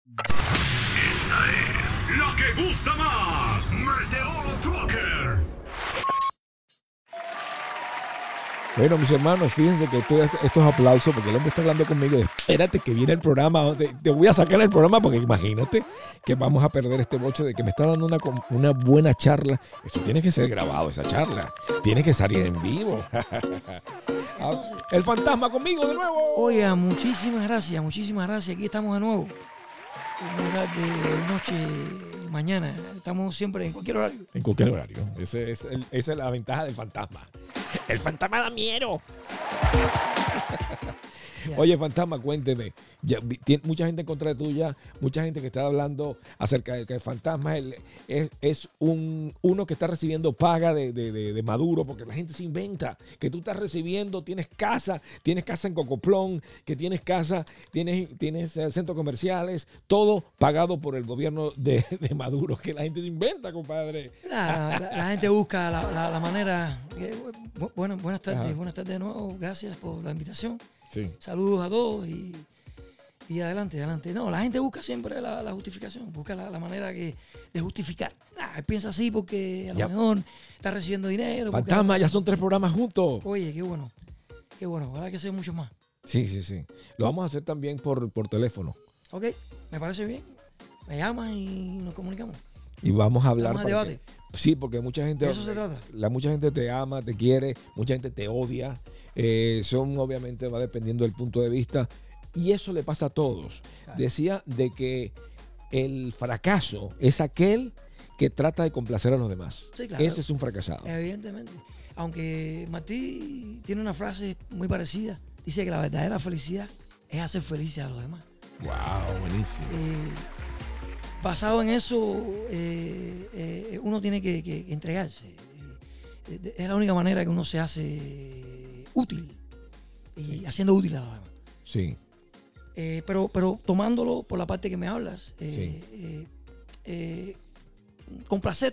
Esta es la que gusta más. Meteoro Trucker. Bueno, mis hermanos, fíjense que estos aplausos, porque el hombre está hablando conmigo. Espérate que viene el programa. Te voy a sacar el programa porque imagínate que vamos a perder este boche de que me está dando una buena charla. Esto tiene que ser grabado, esa charla. Tiene que salir en vivo. El fantasma conmigo de nuevo. Oiga, muchísimas gracias. Aquí estamos de nuevo. De noche, mañana. Estamos siempre en cualquier horario. En cualquier horario. Esa es la ventaja del fantasma. El fantasma da miedo. Oye, fantasma, cuénteme. Mucha gente en contra de tuya, mucha gente que está hablando acerca de que el fantasma es uno que está recibiendo paga de Maduro, porque la gente se inventa que tú estás recibiendo, tienes casa en Cocoplón, que tienes casa, tienes centros comerciales, todo pagado por el gobierno de Maduro, que la gente se inventa, compadre. La gente busca la manera. Buenas tardes de nuevo. Gracias por la invitación. Sí. Saludos a todos y adelante. No, la gente busca siempre la justificación, busca la manera de justificar. Él piensa así porque a lo mejor está recibiendo dinero. Fantasma, ya son 3 programas juntos. Oye, qué bueno. Ojalá que sea mucho más. Sí. Lo vamos a hacer también por teléfono. Ok, me parece bien. Me llamas y nos comunicamos. Y vamos a hablar. Vamos a debate. Sí, porque mucha gente. De eso se trata. Mucha gente te ama, te quiere, mucha gente te odia. Obviamente va dependiendo del punto de vista. Y eso le pasa a todos. Claro. Decía de que el fracaso es aquel que trata de complacer a los demás. Sí, claro. Ese es un fracasado. Evidentemente. Aunque Martí tiene una frase muy parecida. Dice que la verdadera felicidad es hacer felices a los demás. Wow, buenísimo. Basado en eso, uno tiene que entregarse. Es la única manera que uno se hace útil y haciendo útil a los demás. Sí. Pero tomándolo por la parte que me hablas, complacer,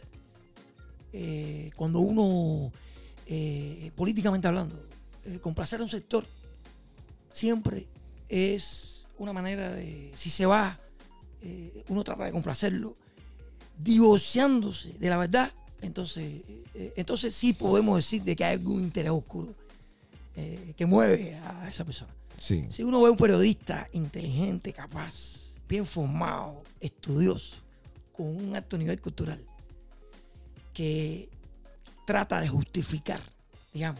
cuando uno, políticamente hablando, complacer a un sector siempre es una manera de, si se va, uno trata de complacerlo, divorciándose de la verdad, entonces sí podemos decir de que hay algún interés oscuro que mueve a esa persona. Sí. Si uno ve a un periodista inteligente, capaz, bien formado, estudioso, con un alto nivel cultural, que trata de justificar, digamos,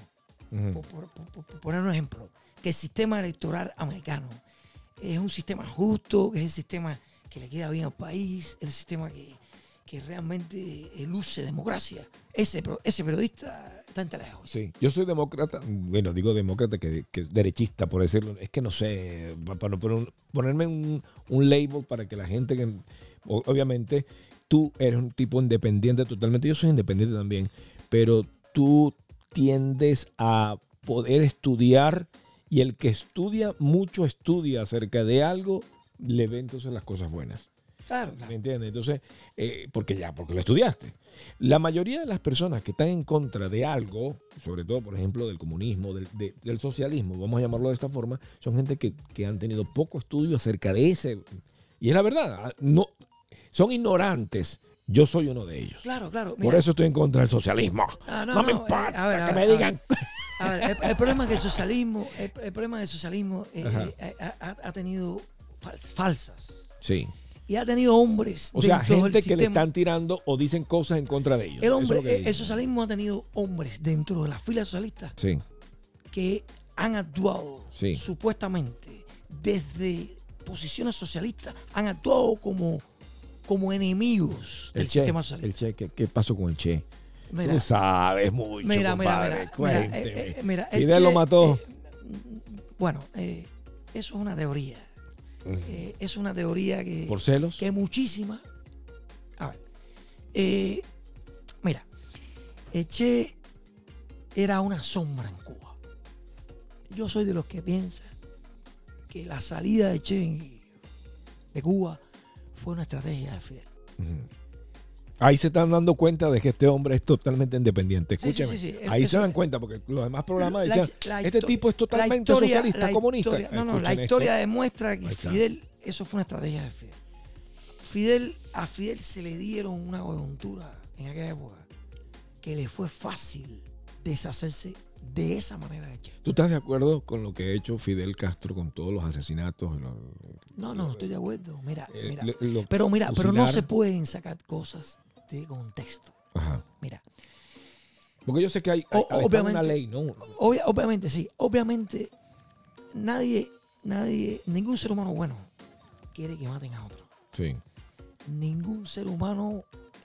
por poner un ejemplo, que el sistema electoral americano es un sistema justo, que es el sistema que le queda bien al país, el sistema que realmente luce democracia. Ese periodista está entre lejos. Sí, yo soy demócrata, bueno, digo demócrata que derechista, por decirlo. Es que no sé, para ponerme un label para que la gente que, obviamente, tú eres un tipo independiente totalmente, yo soy independiente también, pero tú tiendes a poder estudiar, y el que estudia mucho estudia acerca de algo, le ve entonces las cosas buenas. Claro. ¿Me entiendes? Entonces, porque lo estudiaste. La mayoría de las personas que están en contra de algo, sobre todo, por ejemplo, del comunismo, del socialismo, vamos a llamarlo de esta forma, son gente que han tenido poco estudio acerca de ese. Y es la verdad, no, son ignorantes. Yo soy uno de ellos. Claro. Mira, por eso estoy en contra del socialismo. No me importa que me digan. A ver, el problema es que el problema del socialismo ha tenido falsas. Sí. Y ha tenido hombres. O sea, gente que le están tirando o dicen cosas en contra de ellos. El socialismo ha tenido hombres dentro de las filas socialistas, sí, que han actuado, sí, supuestamente desde posiciones socialistas, han actuado como enemigos del sistema socialista. El Che, ¿qué pasó con el Che? Mira, tú sabes mucho, compadre. Cuénteme. Fidel lo mató. Bueno, eso es una teoría. Es una teoría que... ¿Por celos? Que muchísima... A ver. Mira, el Che era una sombra en Cuba. Yo soy de los que piensan que la salida de Che de Cuba fue una estrategia de Fidel. Ahí se están dando cuenta de que este hombre es totalmente independiente. Escúcheme. Sí. Ahí se dan cuenta, porque los demás programas decían, este tipo es totalmente socialista, comunista. La historia demuestra que Fidel, eso fue una estrategia de Fidel. a Fidel se le dieron una coyuntura en aquella época que le fue fácil deshacerse de esa manera de Che. ¿Tú estás de acuerdo con lo que ha hecho Fidel Castro con todos los asesinatos? No estoy de acuerdo. Mira. Lo Pero no fusilaron. se pueden sacar cosas de contexto. Ajá. Mira. Porque yo sé que hay está obviamente, una ley, ¿no? Obviamente, sí. Obviamente, ningún ser humano bueno quiere que maten a otro. Sí. Ningún ser humano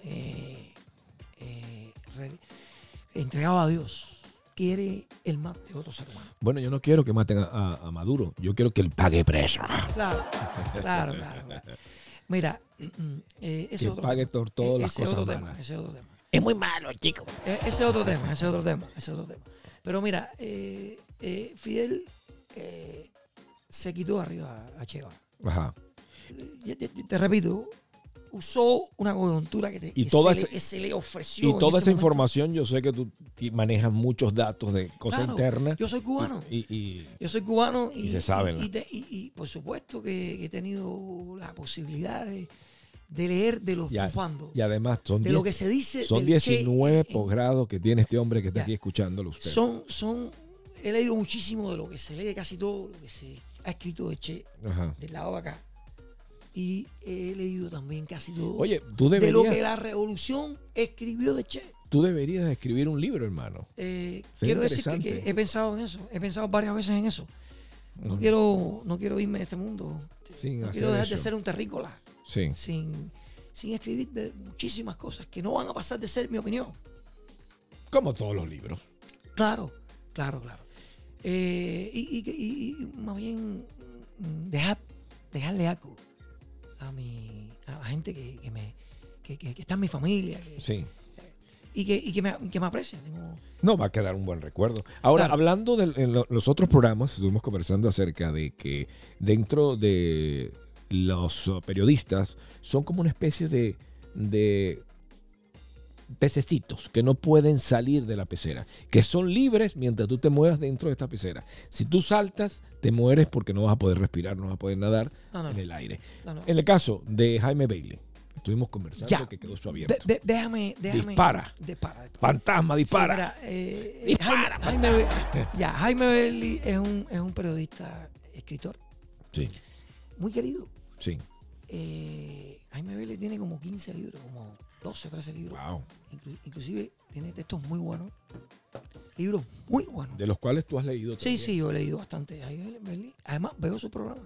entregado a Dios quiere el mal de otro ser humano. Bueno, yo no quiero que maten a Maduro. Yo quiero que él pague preso. Claro. Mira, ese Que otro pague por todas las ese cosas otro malas. tema, ese otro tema. Es muy malo, chico. Ese otro tema. Pero mira, Fidel se quitó arriba a Che Guevara. Ajá. Te repito, usó una coyuntura que se le ofreció. Y toda en ese esa momento. información, yo sé que tú manejas muchos datos de cosas Claro, internas. Yo soy cubano. Y Yo soy cubano y se sabe, ¿no? y por supuesto que he tenido la posibilidad de leer de los bandos. y además son de lo que se dice. son del Che 19 posgrados que tiene este hombre que está Ya. aquí escuchándolo usted. He leído muchísimo de lo que se lee, casi todo lo que se ha escrito de Che, Ajá. del lado de acá. Y he leído también casi todo Oye, tú de lo que deberías, la revolución escribió de Che. tú deberías escribir un libro, hermano. Quiero decir que interesante. he pensado en eso, he pensado varias veces en eso. No quiero irme de este mundo. Sin No hacer quiero dejar eso. de ser un terrícola Sí. sin escribir de muchísimas cosas que no van a pasar de ser mi opinión. Como todos los libros. Claro. Y más bien dejarle algo a la gente que está en mi familia Sí. y que me aprecia. No, va a quedar un buen recuerdo. Ahora, Claro. hablando de los otros programas, estuvimos conversando acerca de que dentro de los periodistas son como una especie de pececitos que no pueden salir de la pecera, que son libres mientras tú te muevas dentro de esta pecera. Si tú saltas, te mueres porque no vas a poder respirar, no vas a poder nadar No. en el aire. No. En el caso de Jaime Bailey, estuvimos conversando Ya. que quedó eso abierto. Déjame. Dispara. Dispara. Fantasma, dispara. Sí, mira, Dispara, Jaime Bailey es un periodista, escritor, Sí, muy querido. sí. Jaime Bailey tiene como 15 libros, como 12 o 13 libros. Wow. Inclusive tiene textos muy buenos, libros muy buenos. De los cuales tú has leído también. Sí, yo he leído bastante de Jaime Bailey. Además, veo su programa.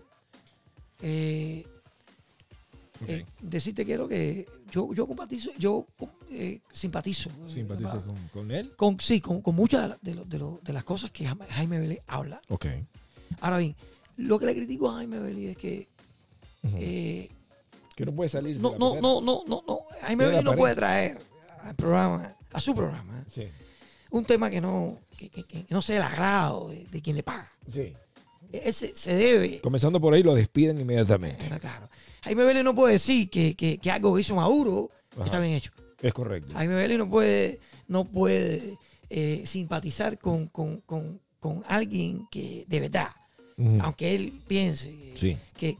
Ok. Decirte quiero que yo simpatizo. ¿Simpatizas con él? Con muchas de las cosas que Jaime Bailey habla. Ok. Ahora bien, lo que le critico a Jaime Bailey es que Que no puede salir. no. Jaime Tiene la Bailey no pared. puede traer al programa, a su programa, Sí. un tema que no sea el agrado de quien le paga. Sí. Ese se debe. Comenzando por ahí, lo despiden inmediatamente. Claro. Jaime Bailey no puede decir que algo que hizo Maduro Ajá. está bien hecho. Es correcto. Jaime Bailey no puede simpatizar con alguien que de verdad, Ujú. aunque él piense Sí.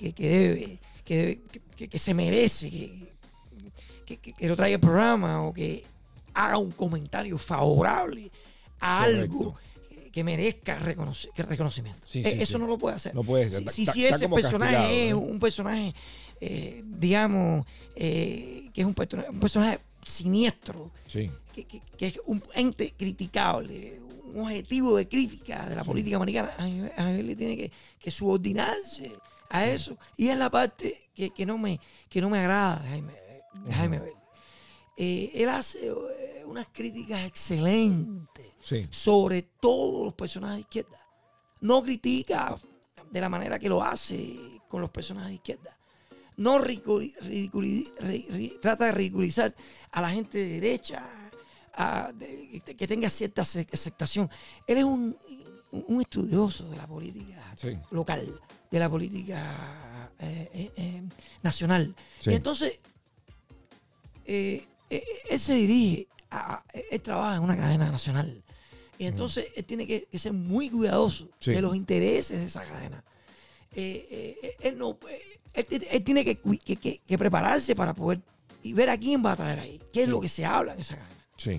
que se merece que lo traiga el programa o que haga un comentario favorable a Correcto. algo que merezca reconocimiento. Sí, Eso sí. no lo puede hacer. No puede. Si Está ese como personaje castigado, es ¿no? un personaje, digamos, que es un personaje siniestro, Sí. que es un ente criticable, un objetivo de crítica de la política americana, a él le tiene que subordinarse a eso. Y es la parte que no me agrada de Jaime Bailey. Él hace unas críticas excelentes Sí. sobre todos los personajes de izquierda. No critica de la manera que lo hace con los personajes de izquierda. No trata de ridiculizar a la gente de derecha, que tenga cierta aceptación. Él es un estudioso de la política Sí. local, de la política nacional. Sí. Y entonces, él se dirige, él trabaja en una cadena nacional. Y entonces él tiene que ser muy cuidadoso Sí. de los intereses de esa cadena. Él él tiene que prepararse para poder y ver a quién va a traer ahí. ¿Qué es lo que se habla en esa cadena? Sí.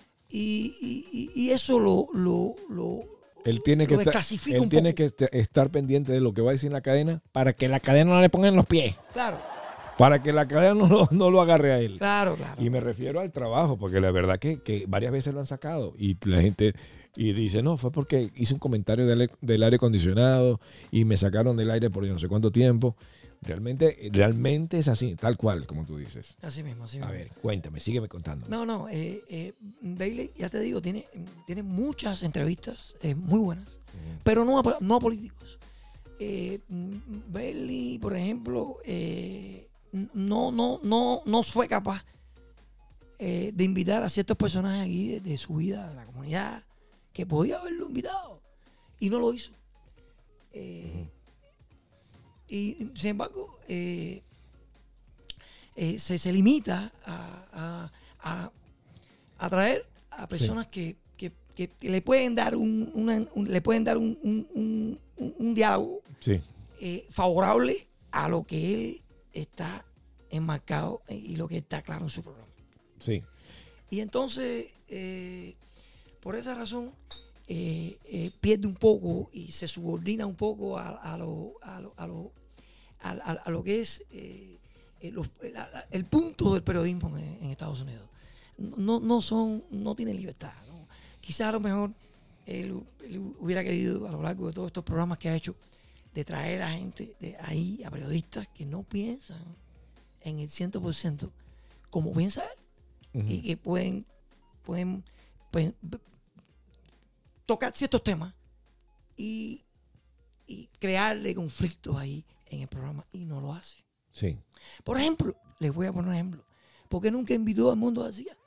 Y eso lo Él tiene que, desclasifica un tiene poco. que estar pendiente de lo que va a decir en la cadena para que la cadena no le ponga en los pies. Claro, Para que la cadena no lo agarre a él. claro. Y me refiero al trabajo, porque la verdad que varias veces lo han sacado. Y la gente dice, no, fue porque hice un comentario del aire acondicionado y me sacaron del aire por yo no sé cuánto tiempo. Realmente es así, tal cual, como tú dices. Así mismo. A ver, cuéntame, sígueme contando. No, Bailey, ya te digo, tiene muchas entrevistas muy buenas, pero no a políticos. Bailey, por ejemplo, no fue capaz de invitar a ciertos personajes aquí de su vida, de la comunidad, que podía haberlo invitado y no lo hizo. Y sin embargo, se limita a traer a personas que le pueden dar le pueden dar un diálogo Sí. favorable a lo que él está enmarcado y lo que está claro en su programa. Sí. Y entonces, por esa razón, pierde un poco y se subordina un poco a lo que es el punto del periodismo en Estados Unidos. No tiene libertad, ¿no? Quizás a lo mejor él hubiera querido, a lo largo de todos estos programas que ha hecho, de traer a gente de ahí, a periodistas que no piensan en el 100% como piensa él. Uh-huh. Y que pueden tocar ciertos temas y crearle conflictos ahí en el programa, y no lo hace. Sí. Por ejemplo, les voy a poner un ejemplo. ¿Por qué nunca invitó al Mundo García?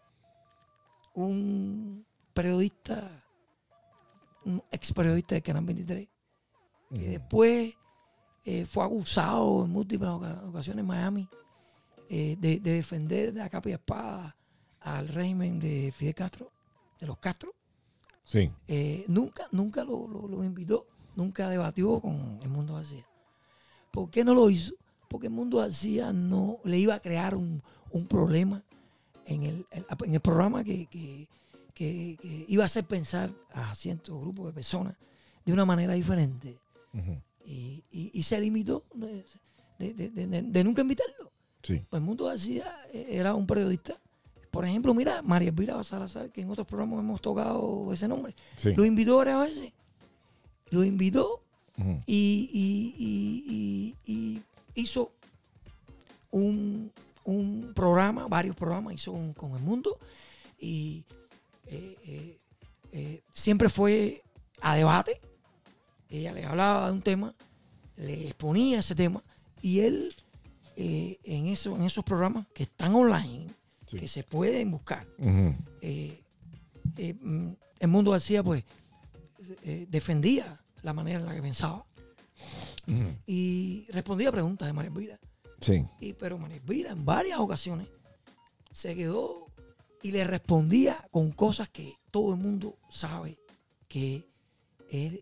Un periodista, un ex periodista del Canal 23, que después fue acusado en múltiples ocasiones en Miami de defender a capa y espada al régimen de Fidel Castro, de los Castro. Sí. Nunca lo invitó, nunca debatió con el Mundo García. ¿Por qué no lo hizo? Porque el Mundo García no le iba a crear un problema en el programa que iba a hacer pensar a ciertos grupos de personas de una manera diferente. Uh-huh. Y se limitó de nunca invitarlo. Sí. Pues el Mundo García era un periodista. Por ejemplo, mira, María Elvira Salazar, que en otros programas hemos tocado ese nombre. Sí. Lo invitó varias veces. Lo invitó. Uh-huh. Y hizo un programa, varios programas hizo con El Mundo, y siempre fue a debate. Ella le hablaba de un tema, le exponía ese tema, y él en esos programas que están online, Sí. que se pueden buscar, Uh-huh. El Mundo García pues defendía la manera en la que pensaba. Uh-huh. Y respondía a preguntas de María Elvira. Sí. Pero María Elvira en varias ocasiones se quedó y le respondía con cosas que todo el mundo sabe que es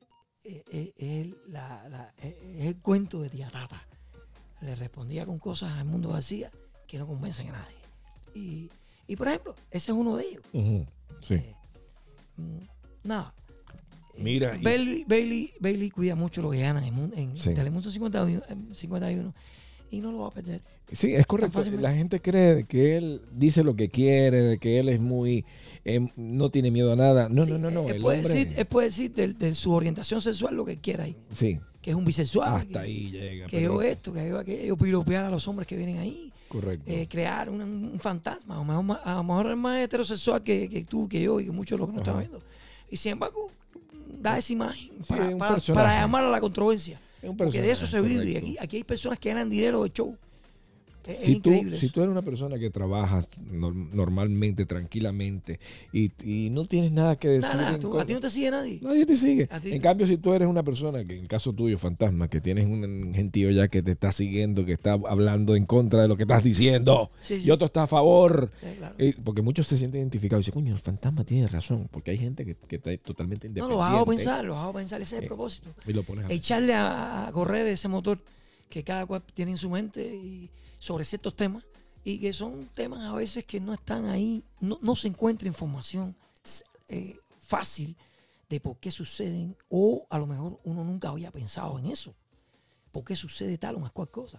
el cuento de tía Tata. Le respondía con cosas al Mundo García que no convencen a nadie. Y por ejemplo, ese es uno de ellos. Uh-huh. Sí. Nada. Mira, Bailey cuida mucho lo que gana en Sí. Telemundo 51 y no lo va a perder. Sí, es correcto. fácilmente. La gente cree que él dice lo que quiere, de que él es muy... no tiene miedo a nada. No. Él El puede hombre... decir de su orientación sexual lo que quiera ahí. Sí, Que es un bisexual. hasta ahí llega. Que pero- yo esto, que yo aquello, piropear a los hombres que vienen ahí. Correcto. Crear un fantasma. A lo mejor es más heterosexual que tú, que yo y que muchos de los que nos están viendo. Y sin embargo, da esa imagen Sí, es un para personaje. llamar a la controversia. Es un Porque de eso se personaje, vive. Y correcto. aquí hay personas que ganan dinero de show. Es Si increíble. tú eres una persona que trabajas normalmente, tranquilamente, y no tienes nada que decir... Nada, en a contra- ti no te sigue nadie. Nadie te sigue. A ti- En cambio, si tú eres una persona que, en el caso tuyo, fantasma, que tienes un gentío ya que te está siguiendo, que está hablando en contra de lo que estás diciendo, Sí, sí. y otro está a favor, Claro. porque muchos se sienten identificados y dicen, coño, el fantasma tiene razón, porque hay gente que está totalmente No, independiente. lo hago pensar, ese es el propósito. Y lo pones a Echarle a correr ese motor que cada cual tiene en su mente y sobre ciertos temas, y que son temas a veces que no están ahí, no se encuentra información fácil de por qué suceden, o a lo mejor uno nunca había pensado en eso, por qué sucede tal o más cual cosa.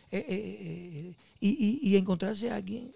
Y encontrarse a alguien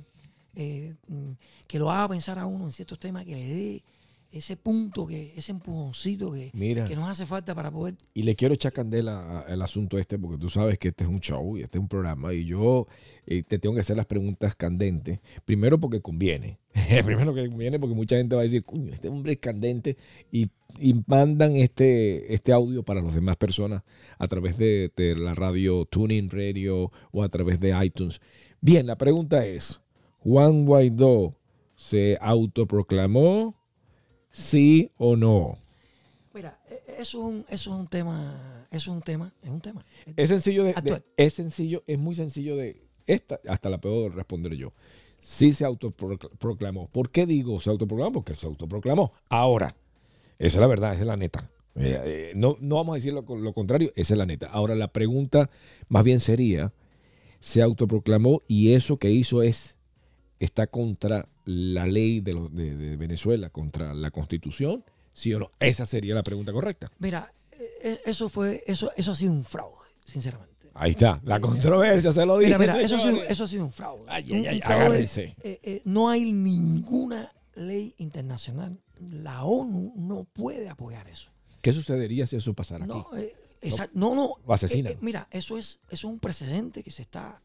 que lo haga pensar a uno en ciertos temas, que le dé ese punto, ese empujoncito que nos hace falta para poder... Y le quiero echar candela al asunto porque tú sabes que este es un show y este es un programa, y yo te tengo que hacer las preguntas candentes. Primero porque conviene. Primero que conviene porque mucha gente va a decir, coño, este hombre es candente, y mandan este audio para las demás personas a través de la radio TuneIn Radio o a través de iTunes. Bien, la pregunta es, ¿Juan Guaidó se autoproclamó? ¿Sí o no? Mira, eso es un tema. Es sencillo es sencillo, es muy sencillo hasta la puedo responder yo. Sí se autoproclamó. ¿Por qué digo se autoproclamó? Porque se autoproclamó. Ahora, esa es la verdad, esa es la neta. No vamos a decir lo contrario, esa es la neta. Ahora, la pregunta más bien sería, se autoproclamó y eso que hizo está contra la ley de Venezuela, contra la Constitución, ¿sí o no? Esa sería la pregunta correcta. Mira, eso ha sido un fraude, sinceramente. Ahí está, la controversia, se lo dije. Mira, eso ha sido un fraude. Un fraude. Agárrense. No hay ninguna ley internacional. La ONU no puede apoyar eso. ¿Qué sucedería si eso pasara aquí? No. Lo asesinan. Mira, eso es un precedente que se está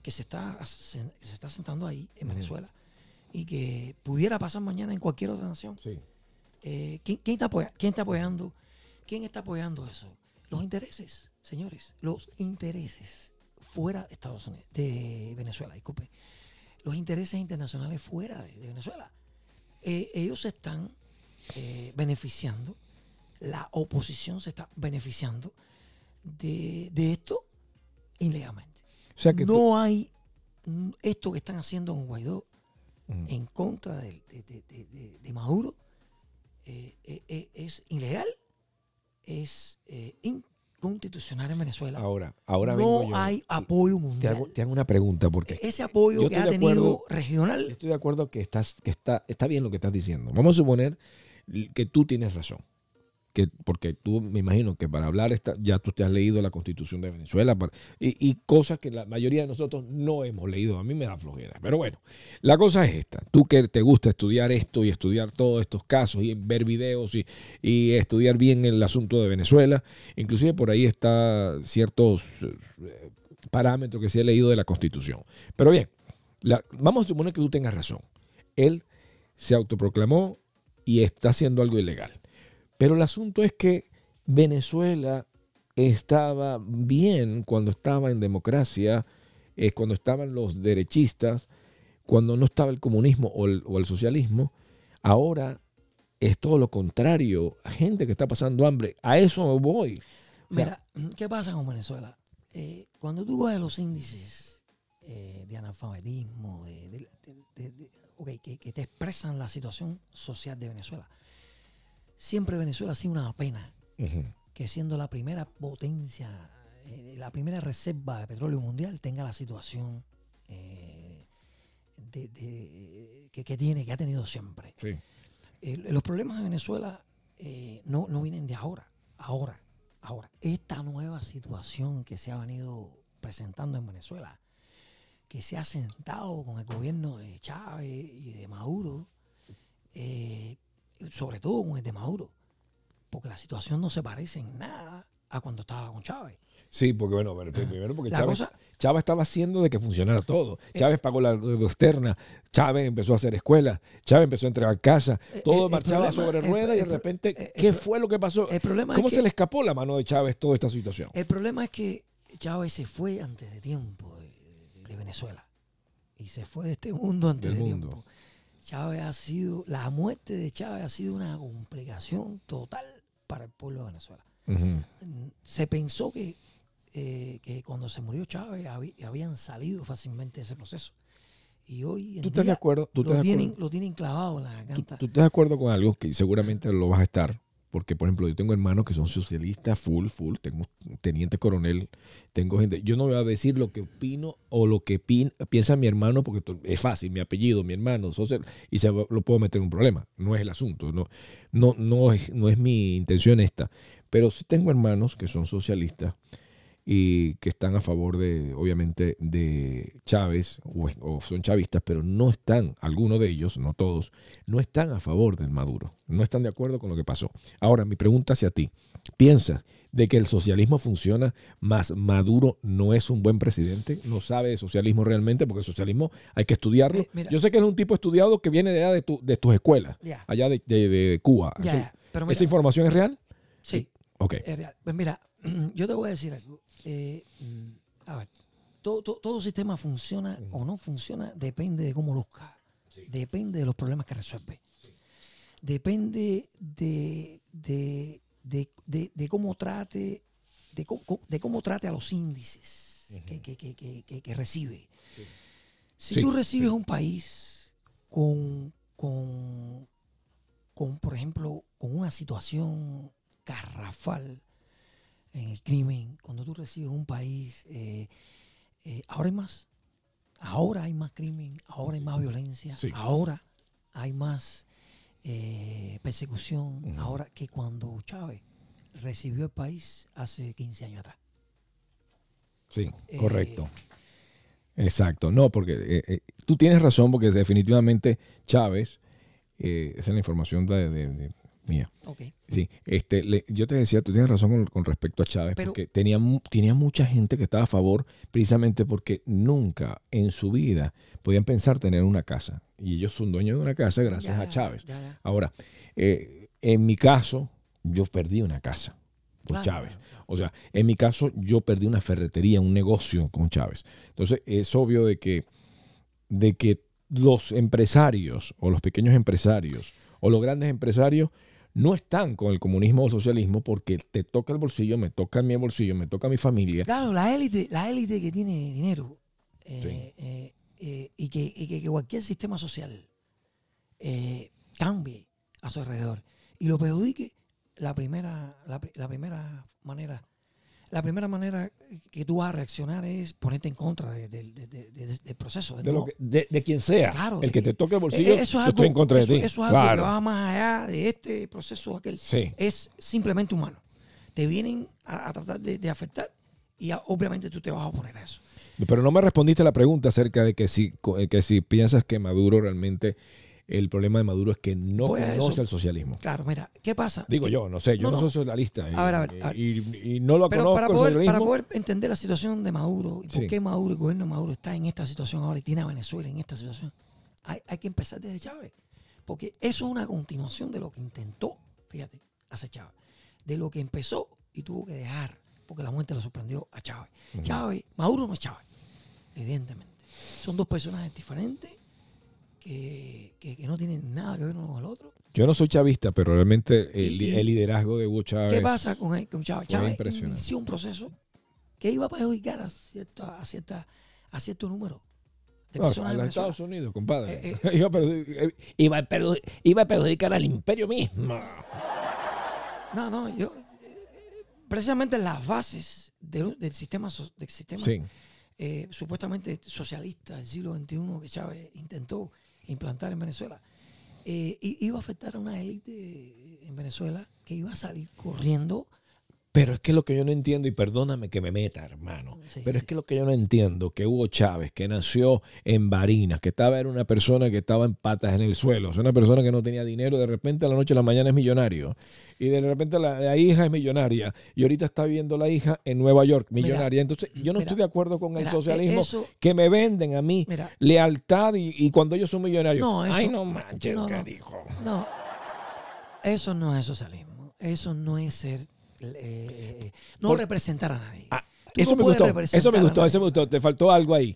sentando ahí en Venezuela, y que pudiera pasar mañana en cualquier otra nación. Sí. ¿Quién está apoyando? ¿Quién está apoyando eso? Los intereses, señores. Los intereses fuera de Estados Unidos, de Venezuela, disculpe. Los intereses internacionales fuera de Venezuela. Ellos se están beneficiando. La oposición se está beneficiando de esto ilegalmente. O sea que no hay esto que están haciendo con Guaidó en contra de Maduro. Es ilegal, es inconstitucional en Venezuela. Ahora no hay apoyo mundial. Te hago una pregunta, porque ese apoyo que ha tenido regional. Estoy de acuerdo que está bien lo que estás diciendo. Vamos a suponer que tú tienes razón. Porque tú, me imagino que para hablar ya tú te has leído la Constitución de Venezuela y cosas que la mayoría de nosotros no hemos leído. A mí me da flojera. Pero bueno, la cosa es esta. Tú que te gusta estudiar esto y estudiar todos estos casos y ver videos y estudiar bien el asunto de Venezuela, inclusive por ahí está ciertos parámetros que se ha leído de la Constitución. Pero bien, vamos a suponer que tú tengas razón. Él se autoproclamó y está haciendo algo ilegal. Pero el asunto es que Venezuela estaba bien cuando estaba en democracia, cuando estaban los derechistas, cuando no estaba el comunismo o el socialismo. Ahora es todo lo contrario. Gente que está pasando hambre. A eso voy. Mira, ¿qué pasa con Venezuela? Cuando tú ves los índices de analfabetismo, que te expresan la situación social de Venezuela, siempre Venezuela ha sido una pena, que siendo la primera potencia, la primera reserva de petróleo mundial, tenga la situación que ha tenido siempre. Sí. Los problemas de Venezuela no vienen de ahora. Esta nueva situación que se ha venido presentando en Venezuela, que se ha sentado con el gobierno de Chávez y de Maduro, sobre todo con el de Maduro, porque la situación no se parece en nada a cuando estaba con Chávez. Sí, porque primero porque Chávez estaba haciendo de que funcionara todo. Chávez pagó la deuda externa, Chávez empezó a hacer escuelas, Chávez empezó a entregar casas, todo marchaba sobre ruedas y de repente, ¿qué fue lo que pasó? ¿Cómo se le escapó la mano de Chávez toda esta situación? El problema es que Chávez se fue antes de tiempo de Venezuela y se fue de este mundo antes de tiempo. La muerte de Chávez ha sido una complicación total para el pueblo de Venezuela. Se pensó que cuando se murió Chávez habían salido fácilmente de ese proceso. Y hoy en ¿Tú estás de acuerdo? lo tienen clavado en la garganta. ¿Tú estás de acuerdo con algo que seguramente lo vas a estar porque, por ejemplo, yo tengo hermanos que son socialistas full, tengo teniente coronel, tengo gente. Yo no voy a decir lo que opino o lo que piensa mi hermano, porque es fácil, mi apellido, mi hermano, y lo puedo meter en un problema. No es el asunto, no es mi intención esta. Pero sí tengo hermanos que son socialistas y que están a favor de, obviamente, de Chávez o son chavistas, pero no están, algunos de ellos, no todos, no están a favor del Maduro, no están de acuerdo con lo que pasó. Ahora, mi pregunta hacia ti, ¿piensas de que el socialismo funciona, más Maduro no es un buen presidente? ¿No sabe de socialismo realmente? Porque el socialismo hay que estudiarlo. Mira. Yo sé que es un tipo estudiado que viene de allá de tus escuelas, Ya. allá de Cuba. Ya, pero mira, ¿esa información es real? sí, Ok. es real. Pues mira, yo te voy a decir algo. A ver, todo sistema funciona o no funciona depende de cómo luzca. Sí. Depende de los problemas que resuelve. Sí. Depende de cómo trate de cómo trate a los índices que recibe. Sí. Si tú recibes un país con, por ejemplo, con una situación garrafal en el crimen, cuando tú recibes un país, ahora hay más crimen, ahora hay más violencia, ahora hay más persecución, ahora que cuando Chávez recibió el país hace 15 años atrás. Sí, correcto. Exacto. No, porque tú tienes razón, porque definitivamente Chávez, esa es la información de mía. Okay. Sí, yo te decía, tú tienes razón con respecto a Chávez, pero, porque tenía mucha gente que estaba a favor, precisamente porque nunca en su vida podían pensar tener una casa. Y ellos son dueños de una casa gracias a Chávez. Ya. Ahora, en mi caso, yo perdí una casa por Chávez. O sea, en mi caso, yo perdí una ferretería, un negocio con Chávez. Entonces, es obvio de que los empresarios o los pequeños empresarios o los grandes empresarios no están con el comunismo o el socialismo porque te toca el bolsillo, me toca mi bolsillo, me toca mi familia. Claro, la élite que tiene dinero y que cualquier sistema social cambie a su alrededor y lo perjudique, la primera manera que tú vas a reaccionar es ponerte en contra del proceso. De quien sea. Claro, el que te toque el bolsillo, yo estoy en contra de ti. Eso es algo que va más allá de este proceso o aquel. Sí. Es simplemente humano. Te vienen a tratar de afectar y obviamente tú te vas a oponer a eso. Pero no me respondiste a la pregunta acerca de que si piensas que Maduro realmente... El problema de Maduro es que no conoce el socialismo. Claro, mira, ¿qué pasa? Digo yo, no sé, yo no soy socialista. A ver. Y no lo conozco para el socialismo. Para poder entender la situación de Maduro y por qué Maduro, el gobierno de Maduro está en esta situación ahora y tiene a Venezuela en esta situación, hay que empezar desde Chávez. Porque eso es una continuación de lo que intentó, fíjate, hacer Chávez. De lo que empezó y tuvo que dejar, porque la muerte lo sorprendió a Chávez. Maduro no es Chávez, evidentemente. Son dos personajes diferentes. Que no tienen nada que ver uno con el otro. Yo no soy chavista, pero realmente el liderazgo de Hugo Chávez... ¿Qué pasa con Chávez? Chávez inició un proceso que iba a perjudicar a cierto número de personas en los Estados Unidos, compadre. Iba a perjudicar al imperio mismo. No, yo... Precisamente las bases del sistema supuestamente socialista del siglo XXI que Chávez intentó implantar en Venezuela, iba a afectar a una élite en Venezuela que iba a salir corriendo. Pero es que lo que yo no entiendo, y perdóname que me meta, hermano, es que lo que yo no entiendo, que Hugo Chávez, que nació en Barinas, que era una persona que estaba en patas en el suelo, o sea, una persona que no tenía dinero, de repente a la noche a la mañana es millonario, y de repente la hija es millonaria, y ahorita está viviendo la hija en Nueva York, millonaria. Entonces, yo no estoy de acuerdo con el socialismo, que me venden a mí lealtad y cuando ellos son millonarios. No manches, carijo. No, eso no es socialismo, eso no es ser... representar a nadie. Eso me gustó. Te faltó algo ahí.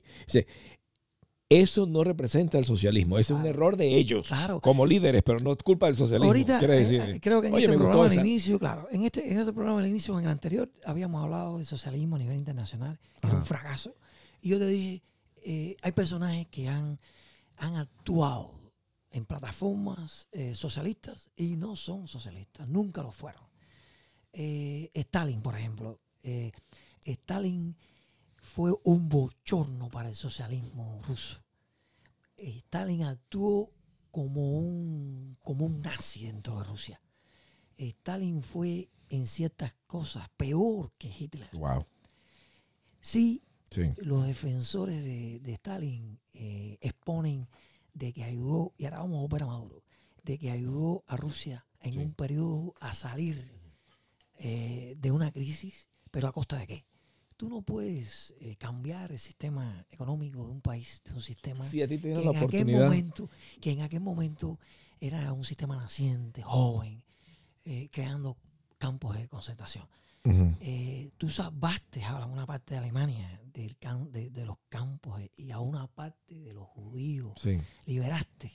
Eso no representa el socialismo. Ese es un error de ellos como líderes, pero no es culpa del socialismo. Ahorita, creo que en este programa al inicio, en este programa al inicio, en el anterior, habíamos hablado de socialismo a nivel internacional, que era un fracaso. Y yo te dije, hay personajes que han actuado en plataformas socialistas y no son socialistas, nunca lo fueron. Stalin, por ejemplo. Stalin fue un bochorno para el socialismo ruso. Stalin actuó como un nazi dentro de Rusia. Stalin fue en ciertas cosas peor que Hitler. Wow. Sí, Sí. los defensores de Stalin exponen de que ayudó, y ahora vamos a volver a Maduro, de que ayudó a Rusia en un periodo a salir de una crisis, pero ¿a costa de qué? Tú no puedes cambiar el sistema económico de un país, de un sistema Sí, a ti te que dieron la en aquel oportunidad. momento, que en aquel momento era un sistema naciente, joven, creando campos de concentración. Ujú. Tú salvaste a una parte de Alemania de los campos y a una parte de los judíos. Sí. Liberaste,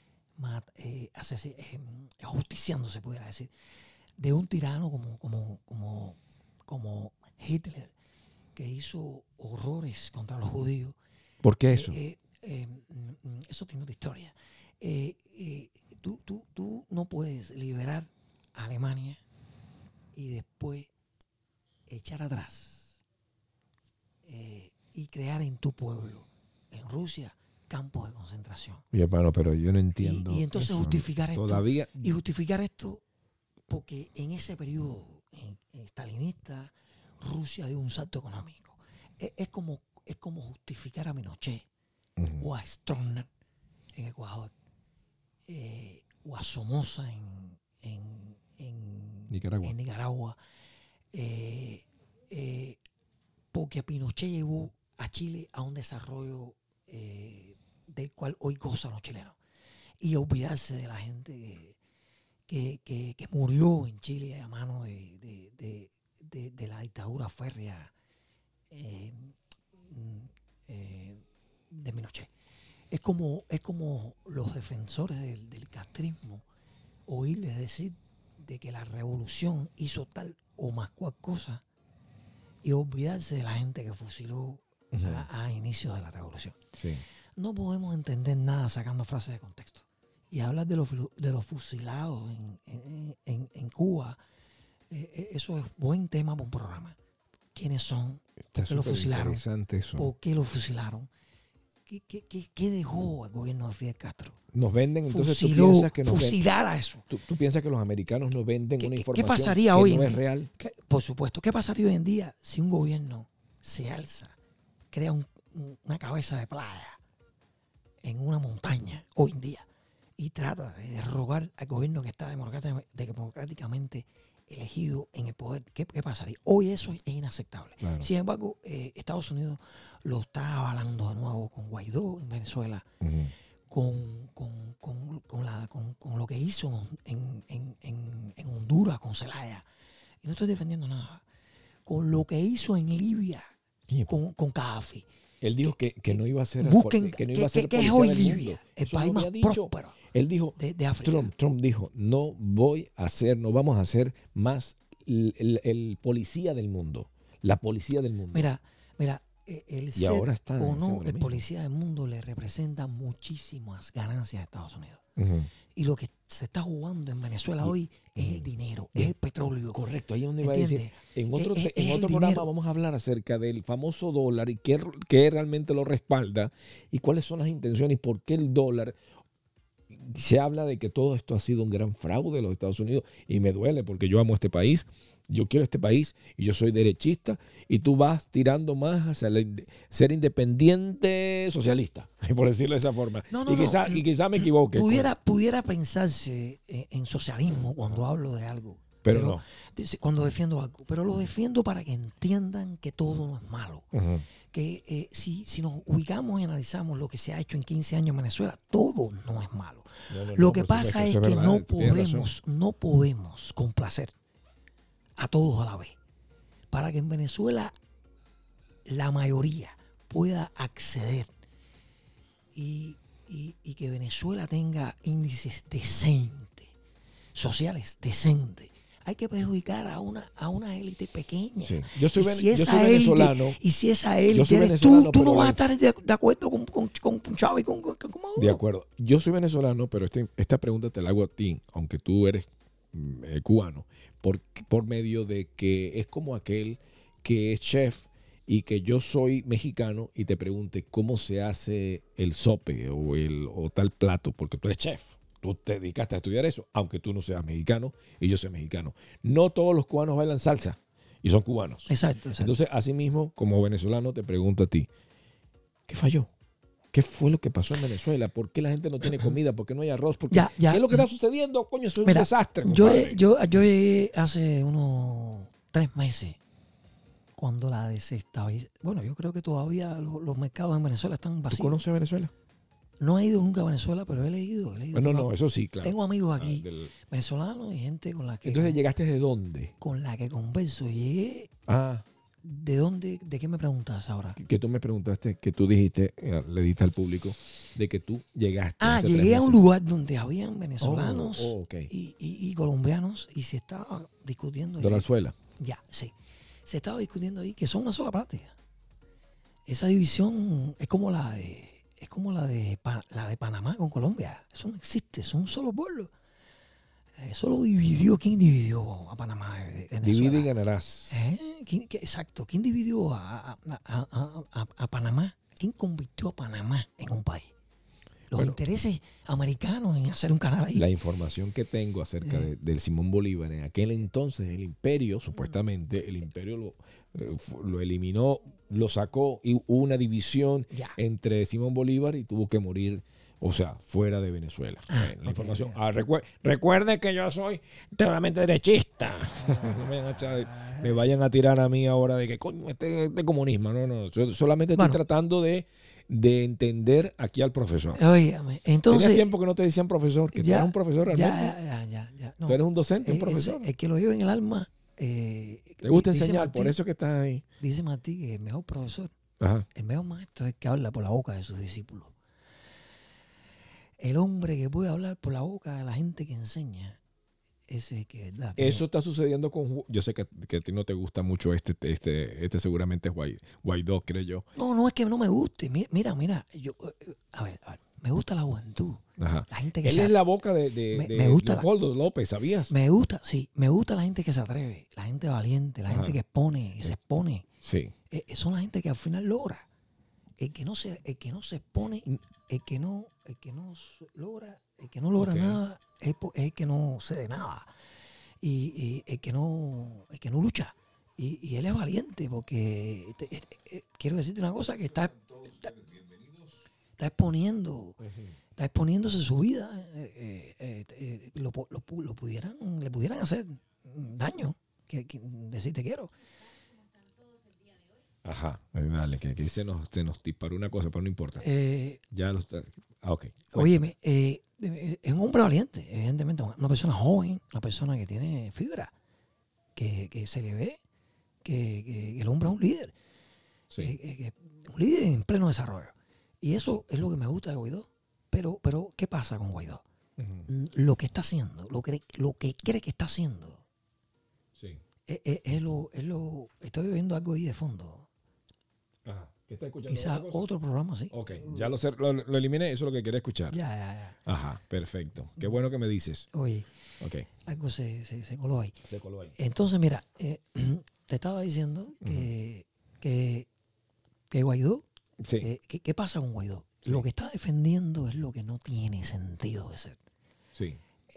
ajusticiando, se pudiera decir, de un tirano como Hitler, que hizo horrores contra los judíos. ¿Por qué eso? Eso tiene otra historia. Tú no puedes liberar a Alemania y después echar atrás y crear en tu pueblo, en Rusia, campos de concentración. Mi hermano, pero yo no entiendo. Y entonces eso. justificar esto. Todavía. Y justificar esto porque en ese periodo stalinista, Rusia dio un salto económico. Es como justificar a Pinochet o a Stroessner en Ecuador o a Somoza en Nicaragua. Porque Pinochet llevó a Chile a un desarrollo del cual hoy gozan los chilenos. Y olvidarse de la gente que murió en Chile a mano de la dictadura férrea de Pinochet. Es como los defensores del castrismo oírles decir de que la revolución hizo tal o más cual cosa y olvidarse de la gente que fusiló a inicios de la revolución. Sí. No podemos entender nada sacando frases de contexto. Y hablar de los fusilados en Cuba, eso es buen tema para un programa. ¿Quiénes son? Está ¿Qué lo súper fusilaron? interesante eso. ¿Por qué lo fusilaron? ¿Qué dejó el gobierno de Fidel Castro? Nos venden, entonces Fusiló, tú piensas que fusilar a eso. tú piensas que los americanos nos venden una ¿Qué información pasaría que hoy no en es día? real. Por supuesto. ¿Qué pasaría hoy en día si un gobierno se alza, crea una cabeza de playa en una montaña hoy en día y trata de derrogar al gobierno que está democráticamente elegido en el poder? ¿Qué pasaría? Hoy eso es inaceptable. Claro. Sin embargo, Estados Unidos lo está avalando de nuevo con Guaidó en Venezuela, con lo que hizo en Honduras con Zelaya. Y no estoy defendiendo nada. Con lo que hizo en Libia Sí. con Gaddafi. Él dijo que no iba a ser Busquen que no iba a ser ¿qué es policía hoy del Libia? mundo. El Eso país lo más había dicho. próspero Él dijo, de África. Trump dijo, no vamos a ser más el policía del mundo, la policía del mundo. Mira, el Y ser ahora está o haciendo no lo el mismo. policía del mundo le representa muchísimas ganancias a Estados Unidos. Ujú. Y lo que se está jugando en Venezuela hoy es el dinero, es el petróleo. Correcto, ahí es donde iba a decir. ¿Entiendes? En otro, Es en el otro programa dinero. vamos a hablar acerca del famoso dólar y qué realmente lo respalda y cuáles son las intenciones y por qué el dólar. Se habla de que todo esto ha sido un gran fraude de los Estados Unidos y me duele porque yo amo este país, yo quiero este país y yo soy derechista y tú vas tirando más hacia ser independiente socialista, por decirlo de esa forma. No, no, y quizá me equivoque. Pudiera pensarse en socialismo cuando hablo de algo. Pero no. Cuando defiendo algo. Pero lo defiendo para que entiendan que todo no es malo. Ujú. Que si nos ubicamos y analizamos lo que se ha hecho en 15 años en Venezuela, todo no es malo. Lo que pasa es que no podemos complacer a todos a la vez. Para que en Venezuela la mayoría pueda acceder y que Venezuela tenga índices decentes, sociales decentes, hay que perjudicar a una élite pequeña. Sí. Yo soy Y yo soy venezolano. Y si esa Yo élite soy eres venezolano, tú no pero vas a estar de acuerdo con Chávez y con Maduro. De acuerdo. Yo soy venezolano, pero esta pregunta te la hago a ti, aunque tú eres cubano, por medio de que es como aquel que es chef y que yo soy mexicano y te pregunte cómo se hace el sope o tal plato, porque tú eres chef. Tú te dedicaste a estudiar eso, aunque tú no seas mexicano y yo soy mexicano. No todos los cubanos bailan salsa y son cubanos. Exacto. Entonces, así mismo, como venezolano, te pregunto a ti, ¿qué falló? ¿Qué fue lo que pasó en Venezuela? ¿Por qué la gente no tiene comida? ¿Por qué no hay arroz? ¿Qué es lo que está sucediendo? Coño, eso es un desastre. Yo llegué hace unos 3 meses cuando la desestabilización. Bueno, yo creo que todavía los mercados en Venezuela están vacíos. ¿Tú conoces Venezuela? No he ido nunca a Venezuela, pero he leído. No, eso sí, claro. Tengo amigos aquí, venezolanos y gente con la que... Entonces, ¿llegaste de dónde? Con la que converso. Llegué... Ah. ¿De dónde? ¿De qué me preguntas ahora? Que tú me preguntaste, que tú dijiste, le diste al público, de que tú llegaste. Llegué a un lugar donde habían venezolanos okay. y colombianos y se estaba discutiendo. Donalzuela. Ya, sí. Se estaba discutiendo ahí que son una sola patria. Esa división es como la de Panamá con Colombia. Eso no existe, son un solo pueblo. Eso lo dividió. ¿Quién dividió a Panamá? Divide y ganarás. Exacto. ¿Quién dividió a Panamá? ¿Quién convirtió a Panamá en un país? Los intereses americanos en hacer un canal ahí. La información que tengo acerca del Simón Bolívar, en aquel entonces el imperio, supuestamente, el imperio lo eliminó, lo sacó y hubo una división entre Simón Bolívar y tuvo que morir. O sea, fuera de Venezuela. La información. Recuerde que yo soy totalmente derechista. No me vayan a tirar a mí ahora de que coño, este comunismo. No. Yo solamente estoy tratando de entender aquí al profesor. Óigame, entonces. ¿Tenías tiempo que no te decían profesor? Que tú eres un profesor realmente. Ya. No, tú eres un docente, un profesor. Es que lo llevo en el alma. Te gusta enseñar, Martí, por eso que estás ahí. Dice Martí que el mejor profesor, el mejor maestro es el que habla por la boca de sus discípulos. El hombre que puede hablar por la boca de la gente que enseña, ese que verdad. Eso está sucediendo con... Yo sé que a ti no te gusta mucho este seguramente es Guaidó, creo yo. No es que no me guste. Mira, yo, a ver, me gusta la juventud. Ajá. La gente que Él es la boca de Leopoldo López, ¿sabías? Me gusta la gente que se atreve, la gente valiente, la gente que expone y se expone. Sí. Son la gente que al final logra. El que no se expone, el que no logra nada, es el que no cede nada. Y el que no lucha. Y él es valiente porque quiero decirte una cosa, que está exponiéndose su vida. Le pudieran hacer daño, que decir te quiero. Ajá, dale, que se nos disparó una cosa, pero no importa. Ya lo está. Ok. Óyeme, es un hombre valiente, evidentemente, una persona joven, una persona que tiene fibra, que se le ve que el hombre es un líder. Sí. Un líder en pleno desarrollo. Y eso es lo que me gusta de Guaidó. Pero ¿qué pasa con Guaidó? Uh-huh. Lo que está haciendo, lo que cree que está haciendo, sí. Estoy viendo algo ahí de fondo. Ajá. ¿Qué está escuchando? Quizá otro programa, sí. Ok, ya lo eliminé, eso es lo que quería escuchar. Ya. Ajá, perfecto. Qué bueno que me dices. Oye, okay. Algo se coló ahí. Se coló ahí. Entonces, mira, te estaba diciendo que Guaidó, sí. ¿qué pasa con Guaidó? Sí. Lo que está defendiendo es lo que no tiene sentido de ser. Sí.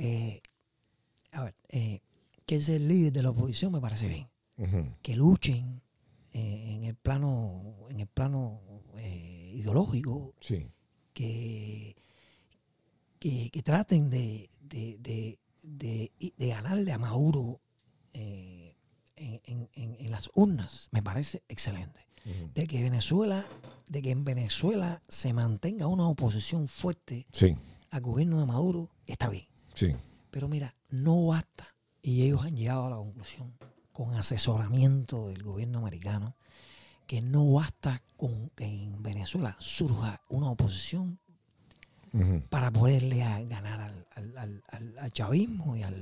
Que es el líder de la oposición, me parece bien. Uh-huh. Que luchen en el plano ideológico, sí. que traten de ganarle a Maduro en las urnas, me parece excelente. Uh-huh. De que en Venezuela se mantenga una oposición fuerte al gobierno de Maduro, está bien. Sí. Pero mira, no basta, y ellos han llegado a la conclusión, con asesoramiento del gobierno americano, que no basta con que en Venezuela surja una oposición para poderle ganar al chavismo y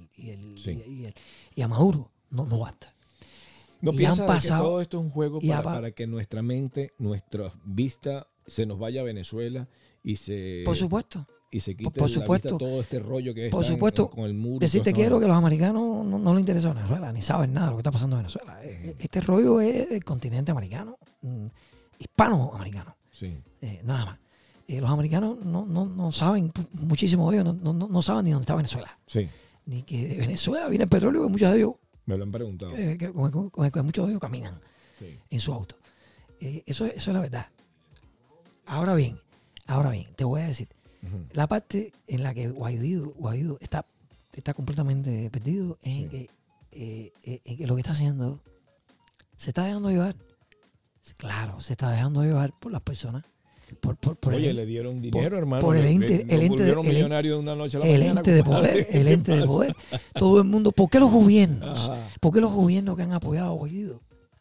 a Maduro. No basta. ¿No Y piensa han de que pasado- todo esto es un juego y para que nuestra mente, nuestra vista se nos vaya a Venezuela y se, Por supuesto. y se quite por de la supuesto. vista todo este rollo que Por está supuesto, con el muro? y Decirte toda esta quiero que vaina? los americanos no les interesa Venezuela, ni saben nada de lo que está pasando en Venezuela. Este rollo es del continente americano, hispanoamericano, Sí. nada más. Los americanos no saben, muchísimos de ellos no saben ni dónde está Venezuela. Sí, Ni que de Venezuela viene el petróleo, que muchos de ellos, me lo han preguntado. con el que muchos de ellos caminan Sí. en su auto. Eso es la verdad. Ahora bien, te voy a decir, Ujú. la parte en la que Guaidó está completamente perdido es en que lo que está haciendo se está dejando llevar. Claro, se está dejando llevar por las personas. Por Oye, el, le dieron dinero, hermano. por el ente- Lo el ente- volvieron el- millonario de una noche a la el mañana, ente de compadre. poder, el ¿Qué ente de pasa? poder. Todo el mundo. ¿Por qué los gobiernos? Ajá. ¿Por qué los gobiernos que han apoyado a Guaidó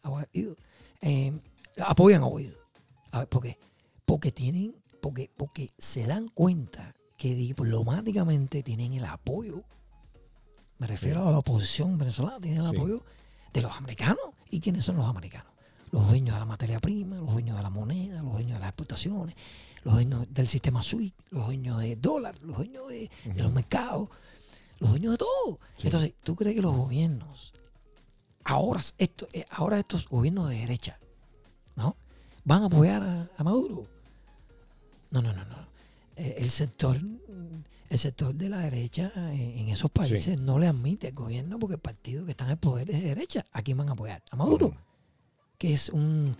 apoyan a Guaidó? A ver, ¿por qué? Porque se dan cuenta que diplomáticamente tienen el apoyo. Me refiero a la oposición venezolana, tienen el Sí. apoyo de los americanos. ¿Y quiénes son los americanos? Los dueños de la materia prima, los dueños de la moneda, los dueños de las exportaciones, los dueños del sistema SWIFT, los dueños del dólar, los dueños de los mercados, los dueños de todo. Sí. Entonces, ¿tú crees que los gobiernos, ahora estos gobiernos de derecha, ¿no? van a apoyar a Maduro? No. El sector de la derecha en esos países no le admite al gobierno, porque el partido que está en el poder es de derecha. ¿A quién van a apoyar? A Maduro, que es un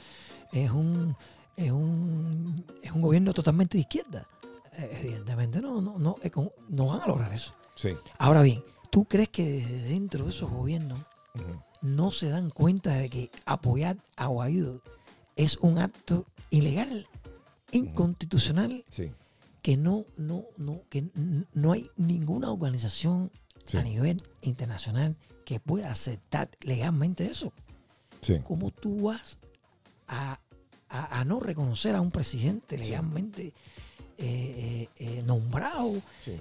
gobierno totalmente de izquierda. Evidentemente no van a lograr eso. Sí. Ahora bien, ¿tú crees que desde dentro de esos gobiernos Ujú. no se dan cuenta de que apoyar a Guaidó es un acto ilegal, inconstitucional, Sí. que no hay ninguna organización Sí. a nivel internacional que pueda aceptar legalmente eso? Sí. ¿Cómo tú vas a no reconocer a un presidente legalmente nombrado? Sí.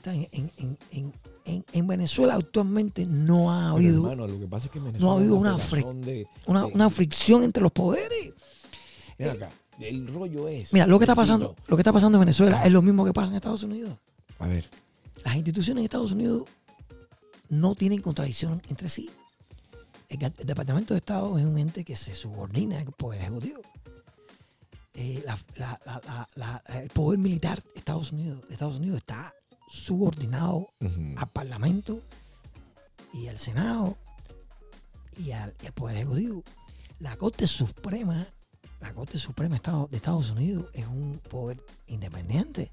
En Venezuela actualmente no ha Pero, habido hermano, lo que pasa es que en Venezuela no ha habido hay una pegazón una fricción entre los poderes. Ven acá, el rollo es... Mira, lo que está sencillo. pasando en Venezuela es lo mismo que pasa en Estados Unidos. A ver. Las instituciones en Estados Unidos no tienen contradicción entre sí. El Departamento de Estado es un ente que se subordina al Poder Ejecutivo. El poder militar de Estados Unidos está subordinado Ujú. al Parlamento y al Senado y al Poder Ejecutivo. La Corte Suprema de Estados Unidos es un poder independiente.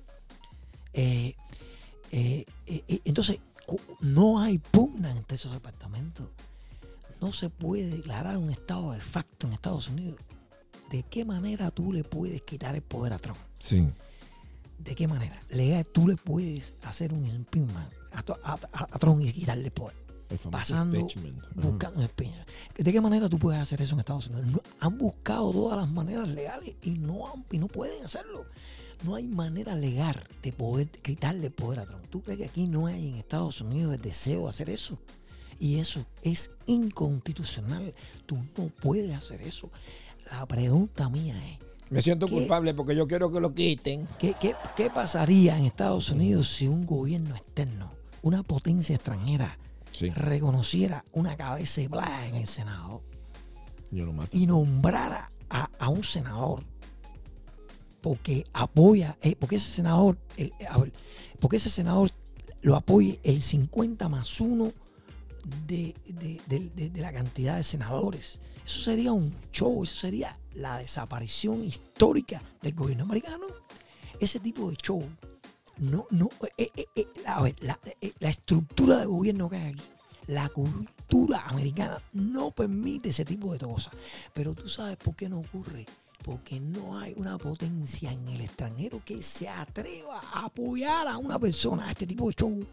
Entonces, no hay pugna entre esos departamentos. No se puede declarar un estado de facto en Estados Unidos. ¿De qué manera tú le puedes quitar el poder a Trump? Sí. ¿De qué manera? Legal, tú le puedes hacer un impeachment a Trump y quitarle el poder. El famoso Pasando, impeachment. Ajá. buscando un impeachment. ¿De qué manera tú puedes hacer eso en Estados Unidos? Han buscado todas las maneras legales y no pueden hacerlo. No hay manera legal de poder quitarle el poder a Trump. ¿Tú crees que aquí no hay en Estados Unidos el deseo de hacer eso? Y eso es inconstitucional. Tú no puedes hacer eso. La pregunta mía es, Me siento ¿Qué? culpable porque yo quiero que lo quiten. ¿qué pasaría en Estados Unidos si un gobierno externo, una potencia extranjera, Sí. reconociera una cabeza de playa en el Senado Yo lo mato. y nombrara a un senador porque apoya, porque ese senador lo apoye el 50+1 de la cantidad de senadores? Eso sería un show, eso sería la desaparición histórica del gobierno americano. Ese tipo de show, la estructura de gobierno que hay aquí, la cultura americana no permite ese tipo de cosas. Pero tú sabes por qué no ocurre. Porque no hay una potencia en el extranjero que se atreva a apoyar a una persona, a este tipo de show.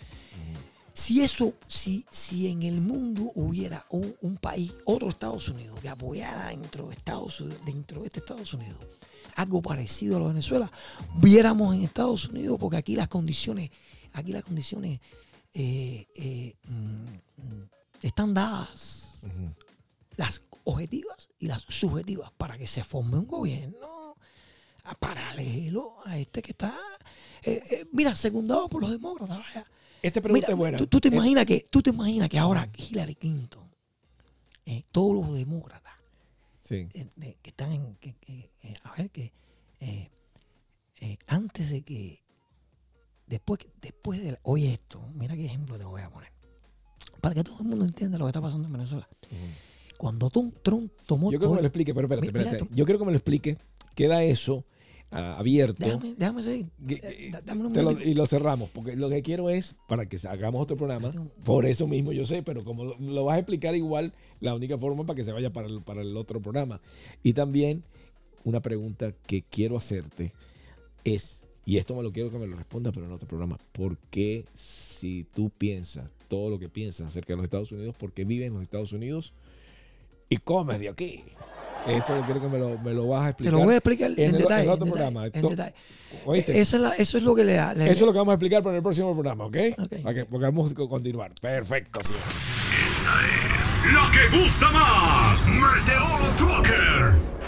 Si en el mundo hubiera un país, otro Estados Unidos, que apoyara dentro de este Estados Unidos algo parecido a lo de Venezuela, viéramos en Estados Unidos, porque aquí las condiciones están dadas, las objetivas y las subjetivas, para que se forme un gobierno paralelo a este que está, mira, secundado por los demócratas. Vaya. Esta pregunta Mira, es buena. tú te imaginas que ahora Hillary Clinton, todos los demócratas Sí. que están antes de que después de oye esto, mira qué ejemplo te voy a poner para que todo el mundo entienda lo que está pasando en Venezuela. Cuando Trump tomó, Yo creo que me lo explique, pero espérate. Mira, Yo creo que me lo explique. Queda eso abierto. déjame seguir. Dame un Y momentito. lo cerramos, porque lo que quiero es, para que hagamos otro programa, por eso mismo yo sé, pero como lo vas a explicar igual, la única forma para que se vaya para el otro programa. Y también una pregunta que quiero hacerte es, y esto me lo quiero que me lo responda, pero en otro programa, ¿por qué si tú piensas todo lo que piensas acerca de los Estados Unidos, por qué vives en los Estados Unidos y comes de aquí? Eso yo quiero que me lo vas a explicar. Te lo voy a explicar en detalle. En otro programa. En detalle. ¿Oíste? Eso es lo que le da. Eso es lo que vamos a explicar para el próximo programa, ¿ok? Ok. Porque vamos a continuar. Perfecto, señores. Esta es la que gusta más. Meteoro Trucker.